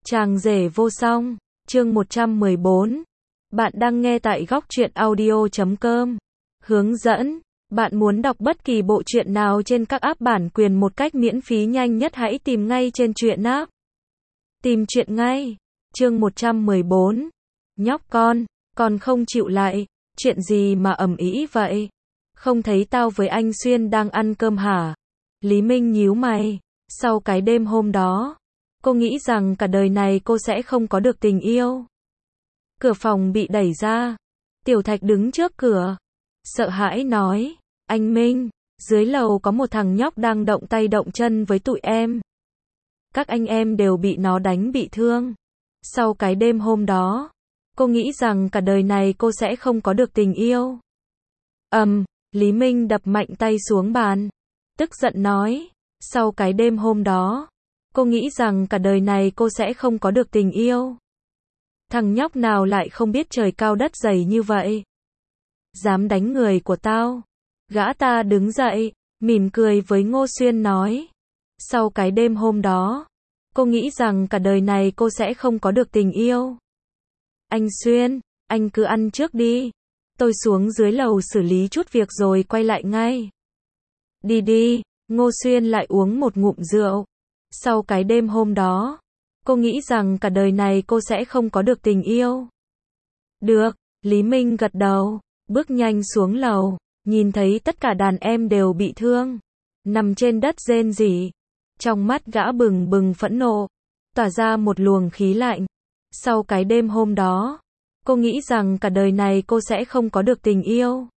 Chàng rể vô song, chương 114. Bạn đang nghe tại góc truyện audio.com. Hướng dẫn, bạn muốn đọc bất kỳ bộ truyện nào trên các app bản quyền một cách miễn phí nhanh nhất hãy tìm ngay trên truyện app. Tìm truyện ngay. Chương 114. Nhóc con không chịu lại, chuyện gì mà ầm ĩ vậy? Không thấy tao với anh Xuyên đang ăn cơm hả? Lý Minh nhíu mày, sau cái đêm hôm đó, cô nghĩ rằng cả đời này cô sẽ không có được tình yêu. Cửa phòng bị đẩy ra, Tiểu Thạch đứng trước cửa, sợ hãi nói, anh Minh, dưới lầu có một thằng nhóc đang động tay động chân với tụi em. Các anh em đều bị nó đánh bị thương. Sau cái đêm hôm đó, cô nghĩ rằng cả đời này cô sẽ không có được tình yêu. Lý Minh đập mạnh tay xuống bàn, tức giận nói, sau cái đêm hôm đó, cô nghĩ rằng cả đời này cô sẽ không có được tình yêu. Thằng nhóc nào lại không biết trời cao đất dày như vậy? Dám đánh người của tao. Gã ta đứng dậy, mỉm cười với Ngô Xuyên nói. Sau cái đêm hôm đó, cô nghĩ rằng cả đời này cô sẽ không có được tình yêu. Anh Xuyên, anh cứ ăn trước đi. Tôi xuống dưới lầu xử lý chút việc rồi quay lại ngay. Đi, Ngô Xuyên lại uống một ngụm rượu. Sau cái đêm hôm đó, cô nghĩ rằng cả đời này cô sẽ không có được tình yêu. Được, Lý Minh gật đầu, bước nhanh xuống lầu, nhìn thấy tất cả đàn em đều bị thương, nằm trên đất rên rỉ. Trong mắt gã bừng bừng phẫn nộ, tỏa ra một luồng khí lạnh. Sau cái đêm hôm đó, cô nghĩ rằng cả đời này cô sẽ không có được tình yêu.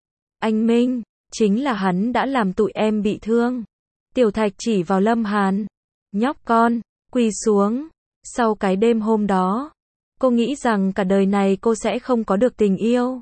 Anh Minh, chính là hắn đã làm tụi em bị thương. Tiểu Thạch chỉ vào Lâm Hàn. Nhóc con, quỳ xuống. Sau cái đêm hôm đó, cô nghĩ rằng cả đời này cô sẽ không có được tình yêu.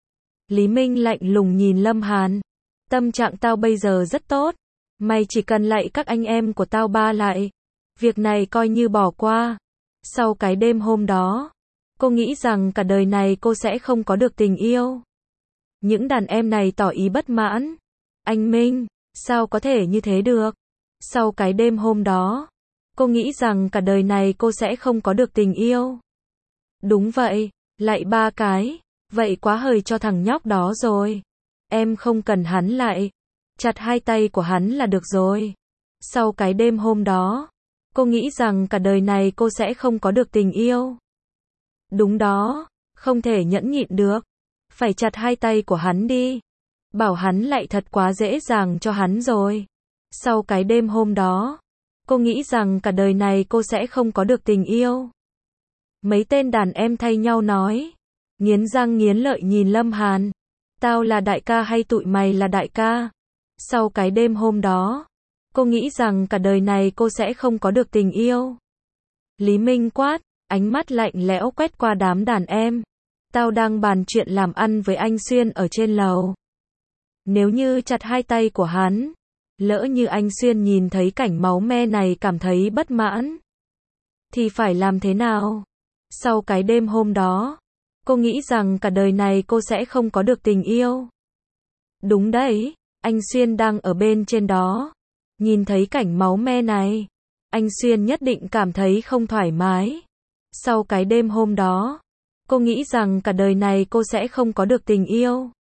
Lý Minh lạnh lùng nhìn Lâm Hàn. Tâm trạng tao bây giờ rất tốt. Mày chỉ cần lạy các anh em của tao ba lại. Việc này coi như bỏ qua. Sau cái đêm hôm đó, cô nghĩ rằng cả đời này cô sẽ không có được tình yêu. Những đàn em này tỏ ý bất mãn. Anh Minh, sao có thể như thế được? Sau cái đêm hôm đó, cô nghĩ rằng cả đời này cô sẽ không có được tình yêu. Đúng vậy, lại 3 cái. Vậy quá hời cho thằng nhóc đó rồi. Em không cần hắn lại. Chặt 2 tay của hắn là được rồi. Sau cái đêm hôm đó, cô nghĩ rằng cả đời này cô sẽ không có được tình yêu. Đúng đó, không thể nhẫn nhịn được. Phải chặt 2 tay của hắn đi. Bảo hắn lại thật quá dễ dàng cho hắn rồi. Sau cái đêm hôm đó, cô nghĩ rằng cả đời này cô sẽ không có được tình yêu. Mấy tên đàn em thay nhau nói. Nghiến răng nghiến lợi nhìn Lâm Hàn. Tao là đại ca hay tụi mày là đại ca? Sau cái đêm hôm đó, cô nghĩ rằng cả đời này cô sẽ không có được tình yêu. Lý Minh quát, ánh mắt lạnh lẽo quét qua đám đàn em. Tao đang bàn chuyện làm ăn với anh Xuyên ở trên lầu. Nếu như chặt 2 tay của hắn, lỡ như anh Xuyên nhìn thấy cảnh máu me này cảm thấy bất mãn, thì phải làm thế nào? Sau cái đêm hôm đó, cô nghĩ rằng cả đời này cô sẽ không có được tình yêu. Đúng đấy, anh Xuyên đang ở bên trên đó. Nhìn thấy cảnh máu me này, anh Xuyên nhất định cảm thấy không thoải mái. Sau cái đêm hôm đó, cô nghĩ rằng cả đời này cô sẽ không có được tình yêu.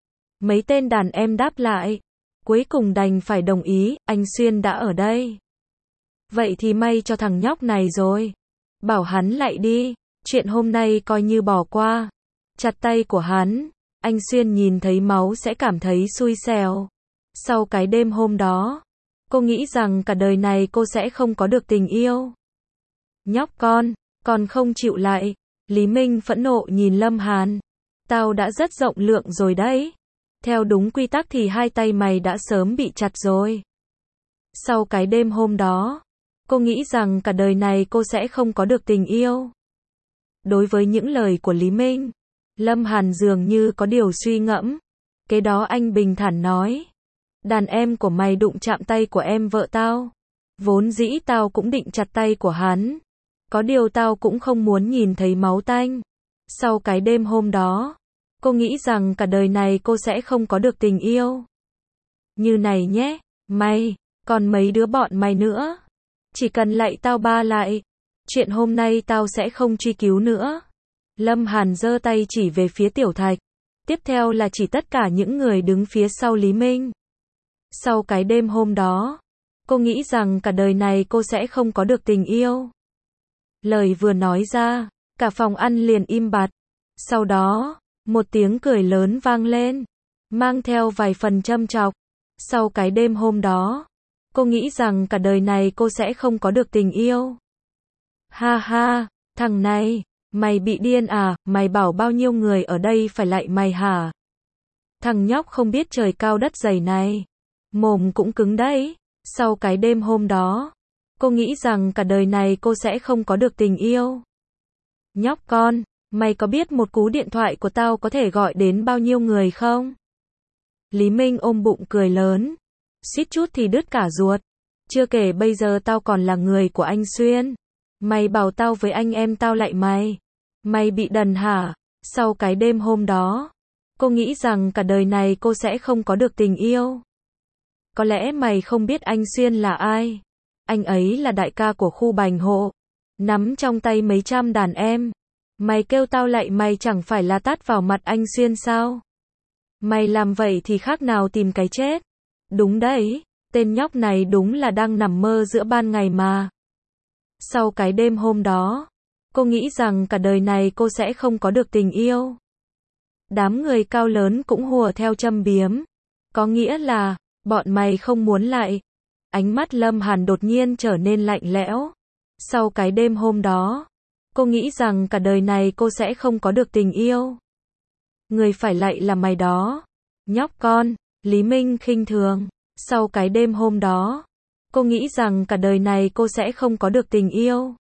Mấy tên đàn em đáp lại. Cuối cùng đành phải đồng ý, anh Xuyên đã ở đây. Vậy thì may cho thằng nhóc này rồi. Bảo hắn lại đi, chuyện hôm nay coi như bỏ qua. Chặt tay của hắn, anh Xuyên nhìn thấy máu sẽ cảm thấy xui xẻo. Sau cái đêm hôm đó, cô nghĩ rằng cả đời này cô sẽ không có được tình yêu. Nhóc con không chịu lại. Lý Minh phẫn nộ nhìn Lâm Hàn. Tao đã rất rộng lượng rồi đấy. Theo đúng quy tắc thì 2 tay mày đã sớm bị chặt rồi. Sau cái đêm hôm đó, cô nghĩ rằng cả đời này cô sẽ không có được tình yêu. Đối với những lời của Lý Minh, Lâm Hàn dường như có điều suy ngẫm. Kế đó anh bình thản nói. Đàn em của mày đụng chạm tay của em vợ tao. Vốn dĩ tao cũng định chặt tay của hắn. Có điều tao cũng không muốn nhìn thấy máu tanh. Sau cái đêm hôm đó, cô nghĩ rằng cả đời này cô sẽ không có được tình yêu. Như này nhé, mày, còn mấy đứa bọn mày nữa. Chỉ cần lạy tao ba lại, Chuyện hôm nay tao sẽ không truy cứu nữa. Lâm Hàn giơ tay chỉ về phía Tiểu Thạch. Tiếp theo là chỉ tất cả những người đứng phía sau Lý Minh. Sau cái đêm hôm đó, cô nghĩ rằng cả đời này cô sẽ không có được tình yêu. Lời vừa nói ra, cả phòng ăn liền im bặt. Sau đó, một tiếng cười lớn vang lên, mang theo vài phần châm chọc. Sau cái đêm hôm đó, cô nghĩ rằng cả đời này cô sẽ không có được tình yêu. Ha ha, thằng này, mày bị điên à, mày bảo bao nhiêu người ở đây phải lạy mày hả? Thằng nhóc không biết trời cao đất dày này, mồm cũng cứng đấy. Sau cái đêm hôm đó, cô nghĩ rằng cả đời này cô sẽ không có được tình yêu. Nhóc con, mày có biết một cú điện thoại của tao có thể gọi đến bao nhiêu người không? Lý Minh ôm bụng cười lớn, suýt chút thì đứt cả ruột. Chưa kể bây giờ tao còn là người của anh Xuyên. Mày bảo tao với anh em tao lại mày. Mày bị đần hả? Sau cái đêm hôm đó, cô nghĩ rằng cả đời này cô sẽ không có được tình yêu. Có lẽ mày không biết anh Xuyên là ai. Anh ấy là đại ca của khu Bành Hộ, nắm trong tay mấy trăm đàn em. Mày kêu tao lại mày chẳng phải là tát vào mặt anh Xuyên sao? Mày làm vậy thì khác nào tìm cái chết. Đúng đấy, tên nhóc này đúng là đang nằm mơ giữa ban ngày mà. Sau cái đêm hôm đó, cô nghĩ rằng cả đời này cô sẽ không có được tình yêu. Đám người cao lớn cũng hùa theo châm biếm. Có nghĩa là, bọn mày không muốn lại. Ánh mắt Lâm Hàn đột nhiên trở nên lạnh lẽo. Sau cái đêm hôm đó, cô nghĩ rằng cả đời này cô sẽ không có được tình yêu. Người phải lạy là mày đó. Nhóc con, Lý Minh khinh thường. Sau cái đêm hôm đó, cô nghĩ rằng cả đời này cô sẽ không có được tình yêu.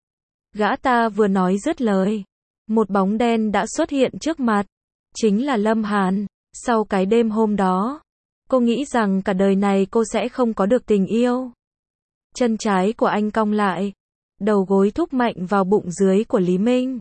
Gã ta vừa nói dứt lời, một bóng đen đã xuất hiện trước mặt. Chính là Lâm Hàn. Sau cái đêm hôm đó, cô nghĩ rằng cả đời này cô sẽ không có được tình yêu. Chân trái của anh cong lại, đầu gối thúc mạnh vào bụng dưới của Lý Minh.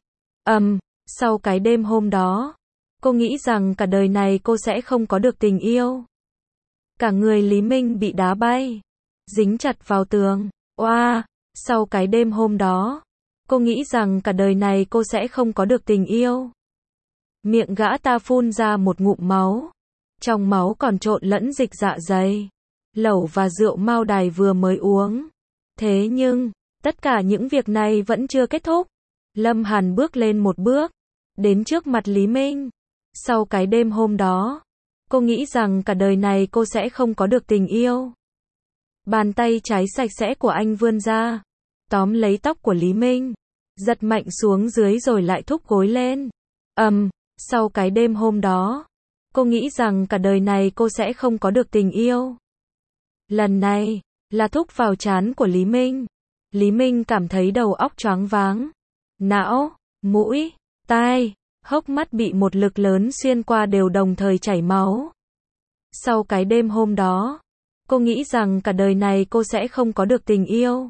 Sau cái đêm hôm đó, cô nghĩ rằng cả đời này cô sẽ không có được tình yêu. Cả người Lý Minh bị đá bay, dính chặt vào tường. Oa, sau cái đêm hôm đó, cô nghĩ rằng cả đời này cô sẽ không có được tình yêu. Miệng gã ta phun ra một ngụm máu. Trong máu còn trộn lẫn dịch dạ dày, lẩu và rượu Mao Đài vừa mới uống. Thế nhưng, tất cả những việc này vẫn chưa kết thúc. Lâm Hàn bước lên một bước, đến trước mặt Lý Minh. Sau cái đêm hôm đó, cô nghĩ rằng cả đời này cô sẽ không có được tình yêu. Bàn tay trái sạch sẽ của anh vươn ra, tóm lấy tóc của Lý Minh, giật mạnh xuống dưới rồi lại thúc gối lên. Sau cái đêm hôm đó, cô nghĩ rằng cả đời này cô sẽ không có được tình yêu. Lần này, là thúc vào trán của Lý Minh. Lý Minh cảm thấy đầu óc choáng váng. Não, mũi, tai, hốc mắt bị một lực lớn xuyên qua đều đồng thời chảy máu. Sau cái đêm hôm đó, cô nghĩ rằng cả đời này cô sẽ không có được tình yêu.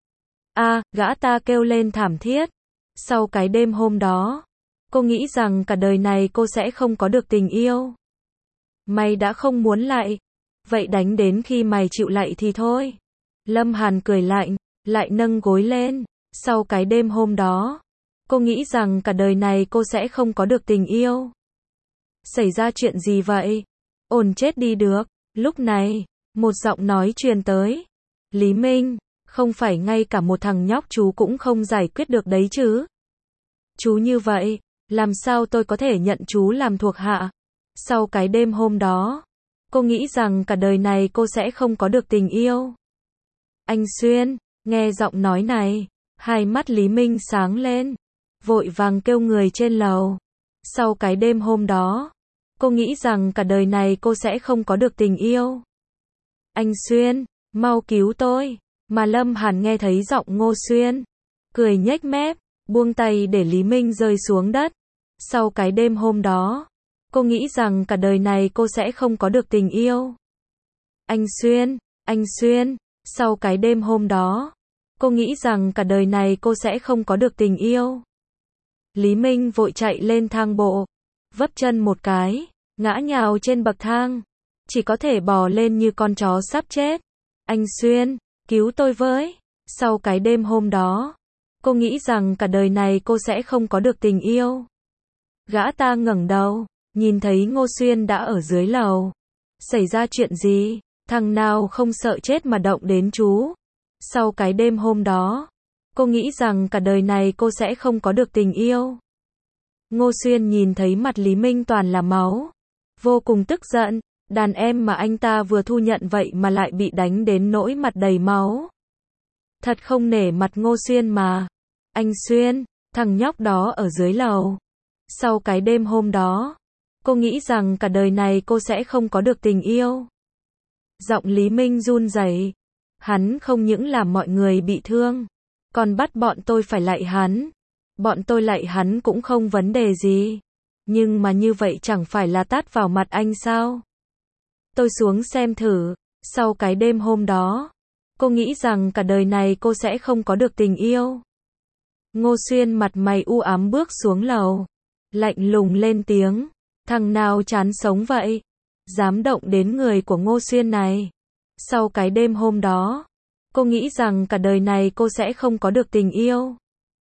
Gã ta kêu lên thảm thiết. Sau cái đêm hôm đó, cô nghĩ rằng cả đời này cô sẽ không có được tình yêu. Mày đã không muốn lại, vậy đánh đến khi mày chịu lạy thì thôi. Lâm Hàn cười lạnh, lại nâng gối lên. Sau cái đêm hôm đó, cô nghĩ rằng cả đời này cô sẽ không có được tình yêu. Xảy ra chuyện gì vậy? Ổn chết đi được. Lúc này, một giọng nói truyền tới. Lý Minh, không phải ngay cả một thằng nhóc chú cũng không giải quyết được đấy chứ? Chú như vậy, làm sao tôi có thể nhận chú làm thuộc hạ? Sau cái đêm hôm đó, cô nghĩ rằng cả đời này cô sẽ không có được tình yêu. Anh Xuyên, nghe giọng nói này, hai mắt Lý Minh sáng lên, vội vàng kêu người trên lầu. Sau cái đêm hôm đó, cô nghĩ rằng cả đời này cô sẽ không có được tình yêu. Anh Xuyên, mau cứu tôi. Mà Lâm Hàn nghe thấy giọng Ngô Xuyên, cười nhếch mép, buông tay để Lý Minh rơi xuống đất. Sau cái đêm hôm đó, cô nghĩ rằng cả đời này cô sẽ không có được tình yêu. Anh Xuyên, sau cái đêm hôm đó, cô nghĩ rằng cả đời này cô sẽ không có được tình yêu. Lý Minh vội chạy lên thang bộ, vấp chân một cái, ngã nhào trên bậc thang, chỉ có thể bò lên như con chó sắp chết. Anh Xuyên, cứu tôi với. Sau cái đêm hôm đó, Cô nghĩ rằng cả đời này cô sẽ không có được tình yêu. Gã ta ngẩng đầu, nhìn thấy Ngô Xuyên đã ở dưới lầu. Xảy ra chuyện gì? Thằng nào không sợ chết mà động đến chú. Sau cái đêm hôm đó, cô nghĩ rằng cả đời này cô sẽ không có được tình yêu. Ngô Xuyên nhìn thấy mặt Lý Minh toàn là máu. Vô cùng tức giận, đàn em mà anh ta vừa thu nhận vậy mà lại bị đánh đến nỗi mặt đầy máu. Thật không nể mặt Ngô Xuyên mà. Anh Xuyên, thằng nhóc đó ở dưới lầu. Sau cái đêm hôm đó, cô nghĩ rằng cả đời này cô sẽ không có được tình yêu. Giọng Lý Minh run rẩy. Hắn không những làm mọi người bị thương, còn bắt bọn tôi phải lạy hắn. Bọn tôi lạy hắn cũng không vấn đề gì. Nhưng mà như vậy chẳng phải là tát vào mặt anh sao? Tôi xuống xem thử. Sau cái đêm hôm đó, cô nghĩ rằng cả đời này cô sẽ không có được tình yêu. Ngô Xuyên mặt mày u ám bước xuống lầu. Lạnh lùng lên tiếng. Thằng nào chán sống vậy? Dám động đến người của Ngô Xuyên này. Sau cái đêm hôm đó, cô nghĩ rằng cả đời này cô sẽ không có được tình yêu.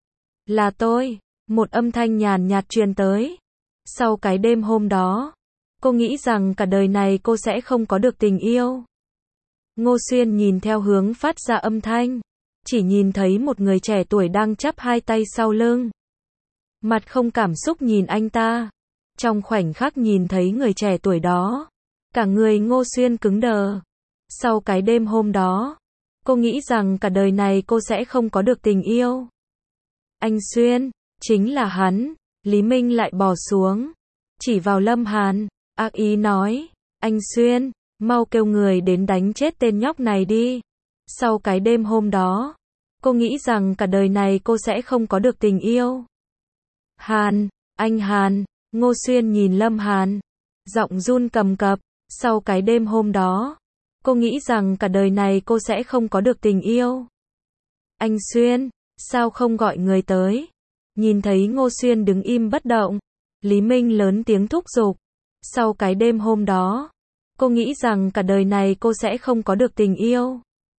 Là tôi. Một âm thanh nhàn nhạt truyền tới. Sau cái đêm hôm đó, cô nghĩ rằng cả đời này cô sẽ không có được tình yêu. Ngô Xuyên nhìn theo hướng phát ra âm thanh. Chỉ nhìn thấy một người trẻ tuổi đang chắp hai tay sau lưng. Mặt không cảm xúc nhìn anh ta. Trong khoảnh khắc nhìn thấy người trẻ tuổi đó, cả người Ngô Xuyên cứng đờ. Sau cái đêm hôm đó, cô nghĩ rằng cả đời này cô sẽ không có được tình yêu. Anh Xuyên, chính là hắn. Lý Minh lại bỏ xuống, chỉ vào Lâm Hàn, ác ý nói, anh Xuyên, mau kêu người đến đánh chết tên nhóc này đi. Sau cái đêm hôm đó, cô nghĩ rằng cả đời này cô sẽ không có được tình yêu. Hàn, anh Hàn. Ngô Xuyên nhìn Lâm Hàn, giọng run cầm cập. Sau cái đêm hôm đó, cô nghĩ rằng cả đời này cô sẽ không có được tình yêu. Anh Xuyên, sao không gọi người tới? Nhìn thấy Ngô Xuyên đứng im bất động, Lý Minh lớn tiếng thúc giục. Sau cái đêm hôm đó, cô nghĩ rằng cả đời này cô sẽ không có được tình yêu.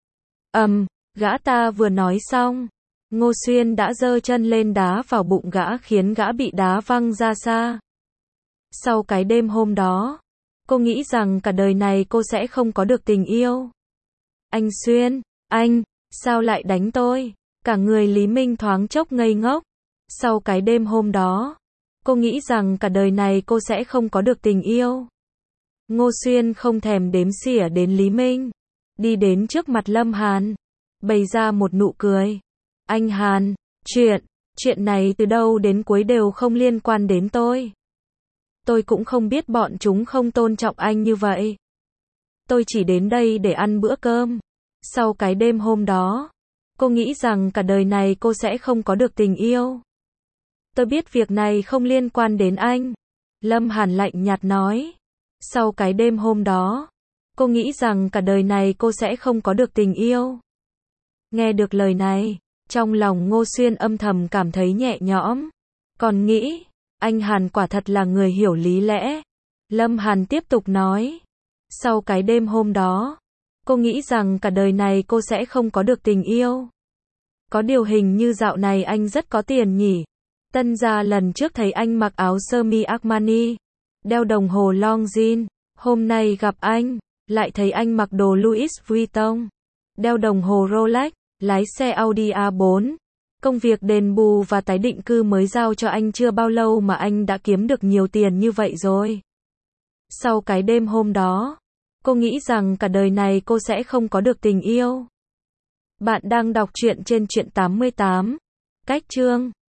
Gã ta vừa nói xong, Ngô Xuyên đã giơ chân lên đá vào bụng gã khiến gã bị đá văng ra xa. Sau cái đêm hôm đó, cô nghĩ rằng cả đời này cô sẽ không có được tình yêu. Anh Xuyên, anh, sao lại đánh tôi? Cả người Lý Minh thoáng chốc ngây ngốc. Sau cái đêm hôm đó, cô nghĩ rằng cả đời này cô sẽ không có được tình yêu. Ngô Xuyên không thèm đếm xỉa đến Lý Minh, đi đến trước mặt Lâm Hàn, bày ra một nụ cười. Anh Hàn, chuyện này từ đầu đến cuối đều không liên quan đến tôi. Tôi cũng không biết bọn chúng không tôn trọng anh như vậy. Tôi chỉ đến đây để ăn bữa cơm. Sau cái đêm hôm đó, cô nghĩ rằng cả đời này cô sẽ không có được tình yêu. Tôi biết việc này không liên quan đến anh. Lâm Hàn lạnh nhạt nói. Sau cái đêm hôm đó, cô nghĩ rằng cả đời này cô sẽ không có được tình yêu. Nghe được lời này, trong lòng Ngô Xuyên âm thầm cảm thấy nhẹ nhõm. Còn nghĩ, anh Hàn quả thật là người hiểu lý lẽ. Lâm Hàn tiếp tục nói. Sau cái đêm hôm đó, cô nghĩ rằng cả đời này cô sẽ không có được tình yêu. Có điều hình như dạo này anh rất có tiền nhỉ. Tân gia lần trước thấy anh mặc áo sơ mi Armani, đeo đồng hồ Longines. Hôm nay gặp anh, lại thấy anh mặc đồ Louis Vuitton, đeo đồng hồ Rolex, lái xe Audi A4. Công việc đền bù và tái định cư mới giao cho anh chưa bao lâu mà anh đã kiếm được nhiều tiền như vậy rồi. Sau cái đêm hôm đó, cô nghĩ rằng cả đời này cô sẽ không có được tình yêu. Bạn đang đọc truyện trên Truyện 88. Cách chương